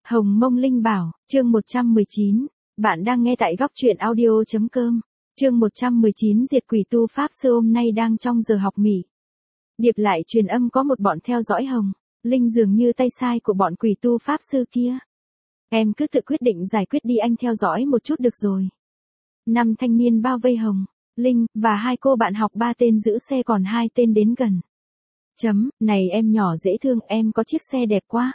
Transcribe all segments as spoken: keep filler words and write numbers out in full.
Hồng Mông Linh Bảo, chương một trăm mười chín. Bạn đang nghe tại góc truyện audio chấm com. Chương một trăm mười chín diệt quỷ tu Pháp Sư hôm nay đang trong giờ học mỉ. Điệp lại truyền âm có một bọn theo dõi Hồng Linh dường như tay sai của bọn quỷ tu Pháp Sư kia. Em cứ tự quyết định giải quyết đi, anh theo dõi một chút được rồi. Năm thanh niên bao vây Hồng Linh, và hai cô bạn học ba tên giữ xe còn hai tên đến gần. Chấm, này em nhỏ dễ thương, em có chiếc xe đẹp quá.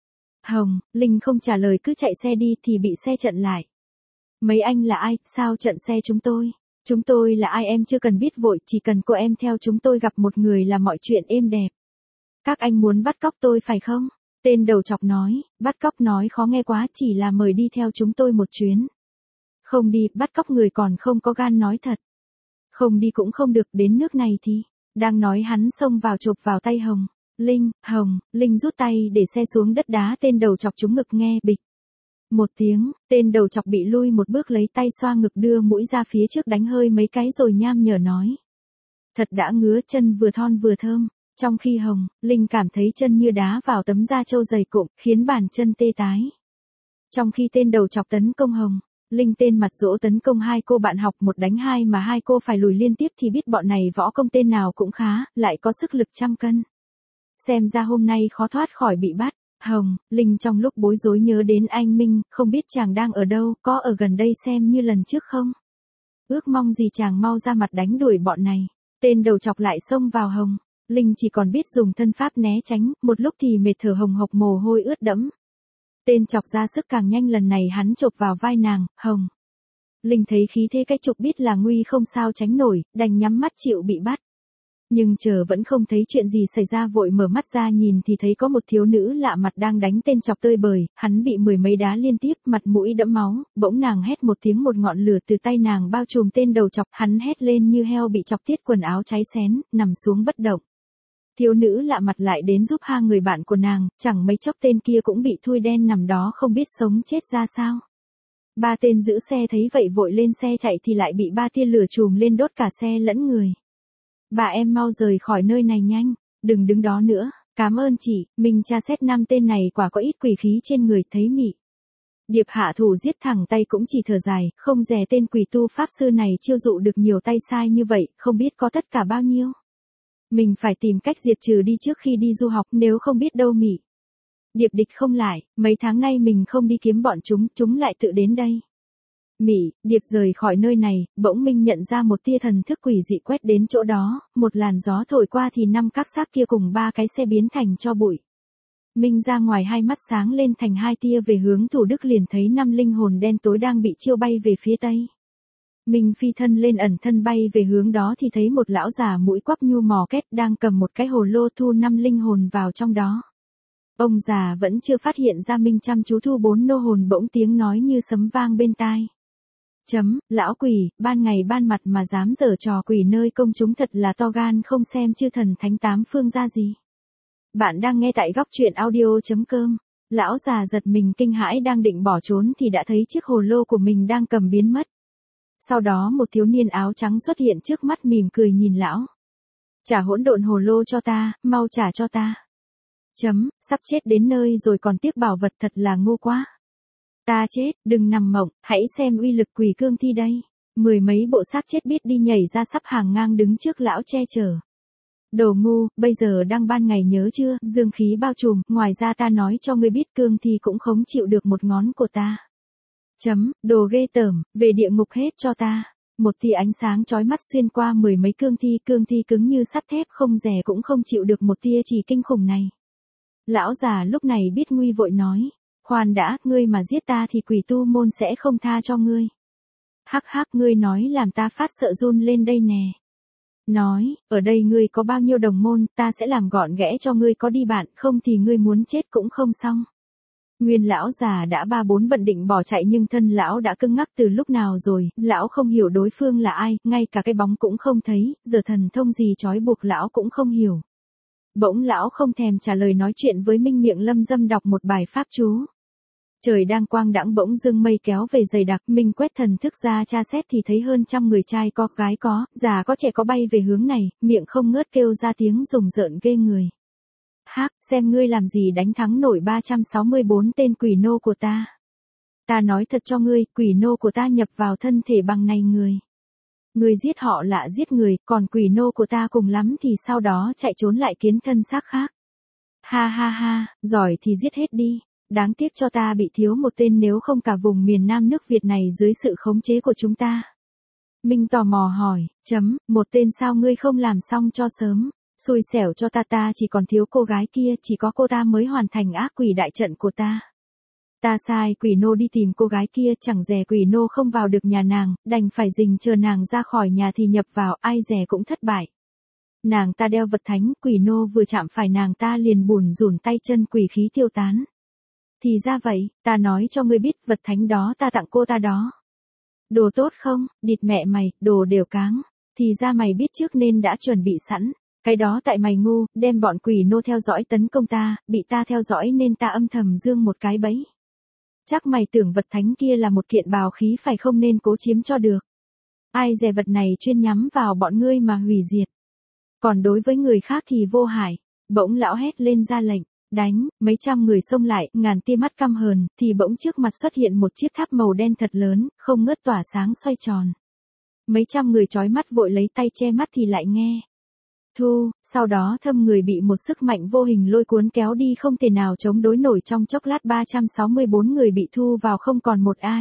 Hồng Linh không trả lời cứ chạy xe đi thì bị xe chặn lại. Mấy anh là ai, sao chặn xe chúng tôi? Chúng tôi là ai em chưa cần biết vội, chỉ cần cô em theo chúng tôi gặp một người là mọi chuyện êm đẹp. Các anh muốn bắt cóc tôi phải không? Tên đầu chọc nói, bắt cóc nói khó nghe quá, chỉ là mời đi theo chúng tôi một chuyến. Không đi, bắt cóc người còn không có gan nói thật. Không đi cũng không được, đến nước này thì. Đang nói hắn xông vào chộp vào tay Hồng Linh, Hồng Linh rút tay để xe xuống đất đá tên đầu chọc trúng ngực, nghe bịch. Một tiếng, tên đầu chọc bị lui một bước, lấy tay xoa ngực đưa mũi ra phía trước đánh hơi mấy cái rồi nham nhở nói. Thật đã ngứa, chân vừa thon vừa thơm. Trong khi Hồng Linh cảm thấy chân như đá vào tấm da trâu dày cộm, khiến bàn chân tê tái. Trong khi tên đầu chọc tấn công Hồng Linh, tên mặt dỗ tấn công hai cô bạn học một đánh hai mà hai cô phải lùi liên tiếp thì biết bọn này võ công tên nào cũng khá, lại có sức lực trăm cân. Xem ra hôm nay khó thoát khỏi bị bắt. Hồng Linh trong lúc bối rối nhớ đến anh Minh, không biết chàng đang ở đâu, có ở gần đây xem như lần trước không? Ước mong gì chàng mau ra mặt đánh đuổi bọn này. Tên đầu chọc lại xông vào Hồng Linh chỉ còn biết dùng thân pháp né tránh, một lúc thì mệt thở hồng hộc mồ hôi ướt đẫm. Tên chọc ra sức càng nhanh, lần này hắn chộp vào vai nàng. Hồng Linh thấy khí thế cái chụp biết là nguy không sao tránh nổi, đành nhắm mắt chịu bị bắt. Nhưng chờ vẫn không thấy chuyện gì xảy ra, vội mở mắt ra nhìn thì thấy có một thiếu nữ lạ mặt đang đánh tên chọc tơi bời, hắn bị mười mấy đá liên tiếp, mặt mũi đẫm máu, bỗng nàng hét một tiếng, một ngọn lửa từ tay nàng bao trùm tên đầu chọc, hắn hét lên như heo bị chọc tiết, quần áo cháy xén, nằm xuống bất động. Thiếu nữ lạ mặt lại đến giúp hai người bạn của nàng, chẳng mấy chốc tên kia cũng bị thui đen nằm đó không biết sống chết ra sao. Ba tên giữ xe thấy vậy vội lên xe chạy thì lại bị ba tia lửa trùm lên đốt cả xe lẫn người. Bà em mau rời khỏi nơi này nhanh, đừng đứng đó nữa, cảm ơn chị. Mình tra xét năm tên này quả có ít quỷ khí trên người, thấy mị. Điệp hạ thủ giết thẳng tay cũng chỉ thở dài, không dè tên quỷ tu Pháp Sư này chiêu dụ được nhiều tay sai như vậy, không biết có tất cả bao nhiêu. Mình phải tìm cách diệt trừ đi trước khi đi du học, nếu không biết đâu mị. Điệp địch không lại, mấy tháng nay mình không đi kiếm bọn chúng, chúng lại tự đến đây. Mị, Điệp rời khỏi nơi này, bỗng Minh nhận ra một tia thần thức quỷ dị quét đến chỗ đó, một làn gió thổi qua thì năm các xác kia cùng ba cái xe biến thành tro bụi. Minh ra ngoài, hai mắt sáng lên thành hai tia về hướng Thủ Đức, liền thấy năm linh hồn đen tối đang bị chiêu bay về phía tây. Minh phi thân lên ẩn thân bay về hướng đó thì thấy một lão già mũi quắp nhu mò két đang cầm một cái hồ lô thu năm linh hồn vào trong đó. Ông già vẫn chưa phát hiện ra Minh chăm chú thu bốn nô hồn, bỗng tiếng nói như sấm vang bên tai. Chấm, lão quỷ, ban ngày ban mặt mà dám giở trò quỷ nơi công chúng, thật là to gan, không xem chư thần thánh tám phương ra gì. Bạn đang nghe tại góc truyện audio chấm com. Lão già giật mình kinh hãi, đang định bỏ trốn thì đã thấy chiếc hồ lô của mình đang cầm biến mất. Sau đó một thiếu niên áo trắng xuất hiện trước mắt, mỉm cười nhìn lão. Trả hỗn độn hồ lô cho ta, mau trả cho ta. Chấm, sắp chết đến nơi rồi còn tiếc bảo vật, thật là ngu quá. Ta chết, đừng nằm mộng, hãy xem uy lực quỷ cương thi đây. Mười mấy bộ xác chết biết đi nhảy ra sắp hàng ngang đứng trước lão che chở. Đồ ngu, bây giờ đang ban ngày nhớ chưa, dương khí bao trùm, ngoài ra ta nói cho ngươi biết, cương thi cũng không chịu được một ngón của ta. Chấm, đồ ghê tởm, về địa ngục hết cho ta. Một tia ánh sáng chói mắt xuyên qua mười mấy cương thi, cương thi cứng như sắt thép, không dè cũng không chịu được một tia chỉ kinh khủng này. Lão già lúc này biết nguy vội nói. Khoan đã, ngươi mà giết ta thì quỷ tu môn sẽ không tha cho ngươi. Hắc hắc, ngươi nói làm ta phát sợ run lên đây nè. Nói, ở đây ngươi có bao nhiêu đồng môn, ta sẽ làm gọn ghẽ cho ngươi, có đi bạn, không thì ngươi muốn chết cũng không xong. Nguyên lão già đã ba bốn bận định bỏ chạy, nhưng thân lão đã cứng ngắc từ lúc nào rồi, lão không hiểu đối phương là ai, ngay cả cái bóng cũng không thấy, giờ thần thông gì trói buộc lão cũng không hiểu. Bỗng lão không thèm trả lời nói chuyện với Minh, miệng lâm dâm đọc một bài pháp chú. Trời đang quang đãng, bỗng dưng mây kéo về dày đặc, Minh quét thần thức ra tra xét thì thấy hơn trăm người trai có, gái có, già có, trẻ có bay về hướng này, miệng không ngớt kêu ra tiếng rùng rợn ghê người. hắc, xem ngươi làm gì đánh thắng nổi ba trăm sáu mươi bốn tên quỷ nô của ta. Ta nói thật cho ngươi, quỷ nô của ta nhập vào thân thể bằng này người. Ngươi giết họ lạ giết người, còn quỷ nô của ta cùng lắm thì sau đó chạy trốn lại kiến thân xác khác. Ha ha ha, giỏi thì giết hết đi. Đáng tiếc cho ta bị thiếu một tên, nếu không cả vùng miền Nam nước Việt này dưới sự khống chế của chúng ta. Minh tò mò hỏi, chấm, một tên sao ngươi không làm xong cho sớm, xui xẻo cho ta, ta chỉ còn thiếu cô gái kia, chỉ có cô ta mới hoàn thành ác quỷ đại trận của ta. Ta sai quỷ nô đi tìm cô gái kia, chẳng dè quỷ nô không vào được nhà nàng, đành phải rình chờ nàng ra khỏi nhà thì nhập vào, ai dè cũng thất bại. Nàng ta đeo vật thánh, quỷ nô vừa chạm phải nàng ta liền bủn rủn tay chân, quỷ khí tiêu tán. Thì ra vậy, ta nói cho ngươi biết, vật thánh đó ta tặng cô ta đó. Đồ tốt không, địt mẹ mày, đồ đều cáng. Thì ra mày biết trước nên đã chuẩn bị sẵn. Cái đó tại mày ngu, đem bọn quỷ nô theo dõi tấn công ta, bị ta theo dõi nên ta âm thầm dương một cái bẫy. Chắc mày tưởng vật thánh kia là một kiện bào khí phải không, nên cố chiếm cho được. Ai dè vật này chuyên nhắm vào bọn ngươi mà hủy diệt. Còn đối với người khác thì vô hại. Bỗng lão hét lên ra lệnh. Đánh, mấy trăm người xông lại, ngàn tia mắt căm hờn, thì bỗng trước mặt xuất hiện một chiếc tháp màu đen thật lớn, không ngớt tỏa sáng xoay tròn. Mấy trăm người chói mắt vội lấy tay che mắt thì lại nghe. Thu, sau đó thâm người bị một sức mạnh vô hình lôi cuốn kéo đi, không thể nào chống đối nổi, trong chốc lát ba trăm sáu mươi bốn người bị thu vào, không còn một ai.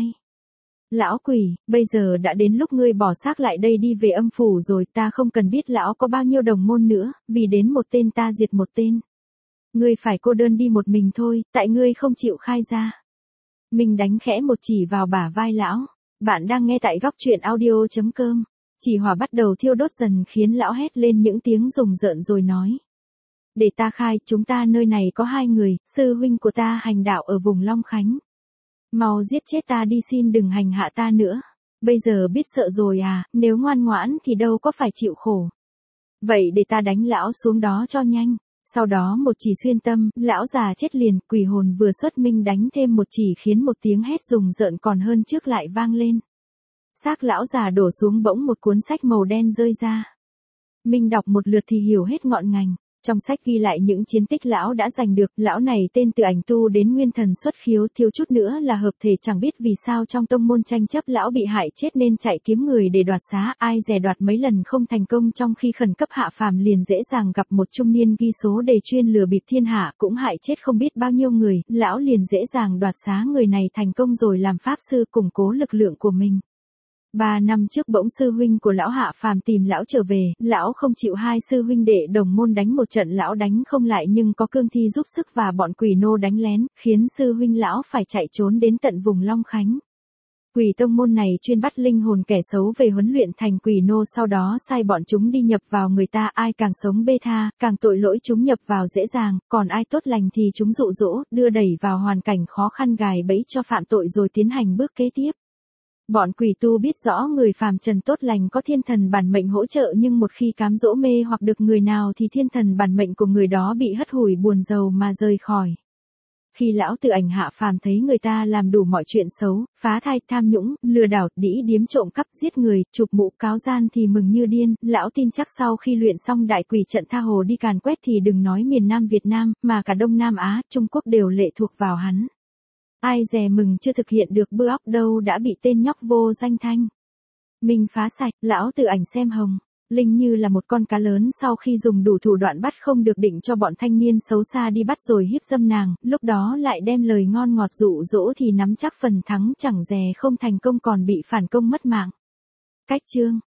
Lão quỷ, bây giờ đã đến lúc ngươi bỏ xác lại đây đi về âm phủ rồi, ta không cần biết lão có bao nhiêu đồng môn nữa, vì đến một tên ta diệt một tên. Ngươi phải cô đơn đi một mình thôi, tại ngươi không chịu khai ra. Mình đánh khẽ một chỉ vào bả vai lão. Bạn đang nghe tại góc truyện audio chấm com. Chỉ hỏa bắt đầu thiêu đốt dần khiến lão hét lên những tiếng rùng rợn rồi nói. Để ta khai, chúng ta nơi này có hai người, sư huynh của ta hành đạo ở vùng Long Khánh. Mau giết chết ta đi, xin đừng hành hạ ta nữa. Bây giờ biết sợ rồi à, nếu ngoan ngoãn thì đâu có phải chịu khổ. Vậy để ta đánh lão xuống đó cho nhanh. Sau đó một chỉ xuyên tâm, lão già chết liền, quỷ hồn vừa xuất minh đánh thêm một chỉ khiến một tiếng hét rùng rợn còn hơn trước lại vang lên. Xác lão già đổ xuống, bỗng một cuốn sách màu đen rơi ra. Minh đọc một lượt thì hiểu hết ngọn ngành. Trong sách ghi lại những chiến tích lão đã giành được, lão này tên từ ảnh tu đến nguyên thần xuất khiếu, thiếu chút nữa là hợp thể, chẳng biết vì sao trong tông môn tranh chấp lão bị hại chết nên chạy kiếm người để đoạt xá, ai dè đoạt mấy lần không thành công, trong khi khẩn cấp hạ phàm liền dễ dàng gặp một trung niên ghi số đề chuyên lừa bịp thiên hạ, cũng hại chết không biết bao nhiêu người, lão liền dễ dàng đoạt xá người này thành công rồi làm pháp sư củng cố lực lượng của mình. Ba năm trước bỗng sư huynh của lão hạ phàm tìm lão trở về, lão không chịu hai sư huynh đệ đồng môn đánh một trận, lão đánh không lại nhưng có cương thi giúp sức và bọn quỷ nô đánh lén, khiến sư huynh lão phải chạy trốn đến tận vùng Long Khánh. Quỷ tông môn này chuyên bắt linh hồn kẻ xấu về huấn luyện thành quỷ nô, sau đó sai bọn chúng đi nhập vào người ta, ai càng sống bê tha, càng tội lỗi chúng nhập vào dễ dàng, còn ai tốt lành thì chúng dụ dỗ, đưa đẩy vào hoàn cảnh khó khăn, gài bẫy cho phạm tội rồi tiến hành bước kế tiếp. Bọn quỷ tu biết rõ người phàm trần tốt lành có thiên thần bản mệnh hỗ trợ, nhưng một khi cám dỗ mê hoặc được người nào thì thiên thần bản mệnh của người đó bị hất hủi buồn rầu mà rời khỏi. Khi lão tự ảnh hạ phàm thấy người ta làm đủ mọi chuyện xấu, phá thai, tham nhũng, lừa đảo, đĩ điếm, trộm cắp, giết người, chụp mũ, cáo gian thì mừng như điên, lão tin chắc sau khi luyện xong đại quỷ trận tha hồ đi càn quét thì đừng nói miền Nam Việt Nam, mà cả Đông Nam Á, Trung Quốc đều lệ thuộc vào hắn. Ai dè mừng chưa thực hiện được bữa óc đâu đã bị tên nhóc vô danh thanh mình phá sạch, lão tự ảnh xem hồng. Linh như là một con cá lớn, sau khi dùng đủ thủ đoạn bắt không được, định cho bọn thanh niên xấu xa đi bắt rồi hiếp dâm nàng, lúc đó lại đem lời ngon ngọt dụ dỗ thì nắm chắc phần thắng, chẳng dè không thành công còn bị phản công mất mạng. Cách chương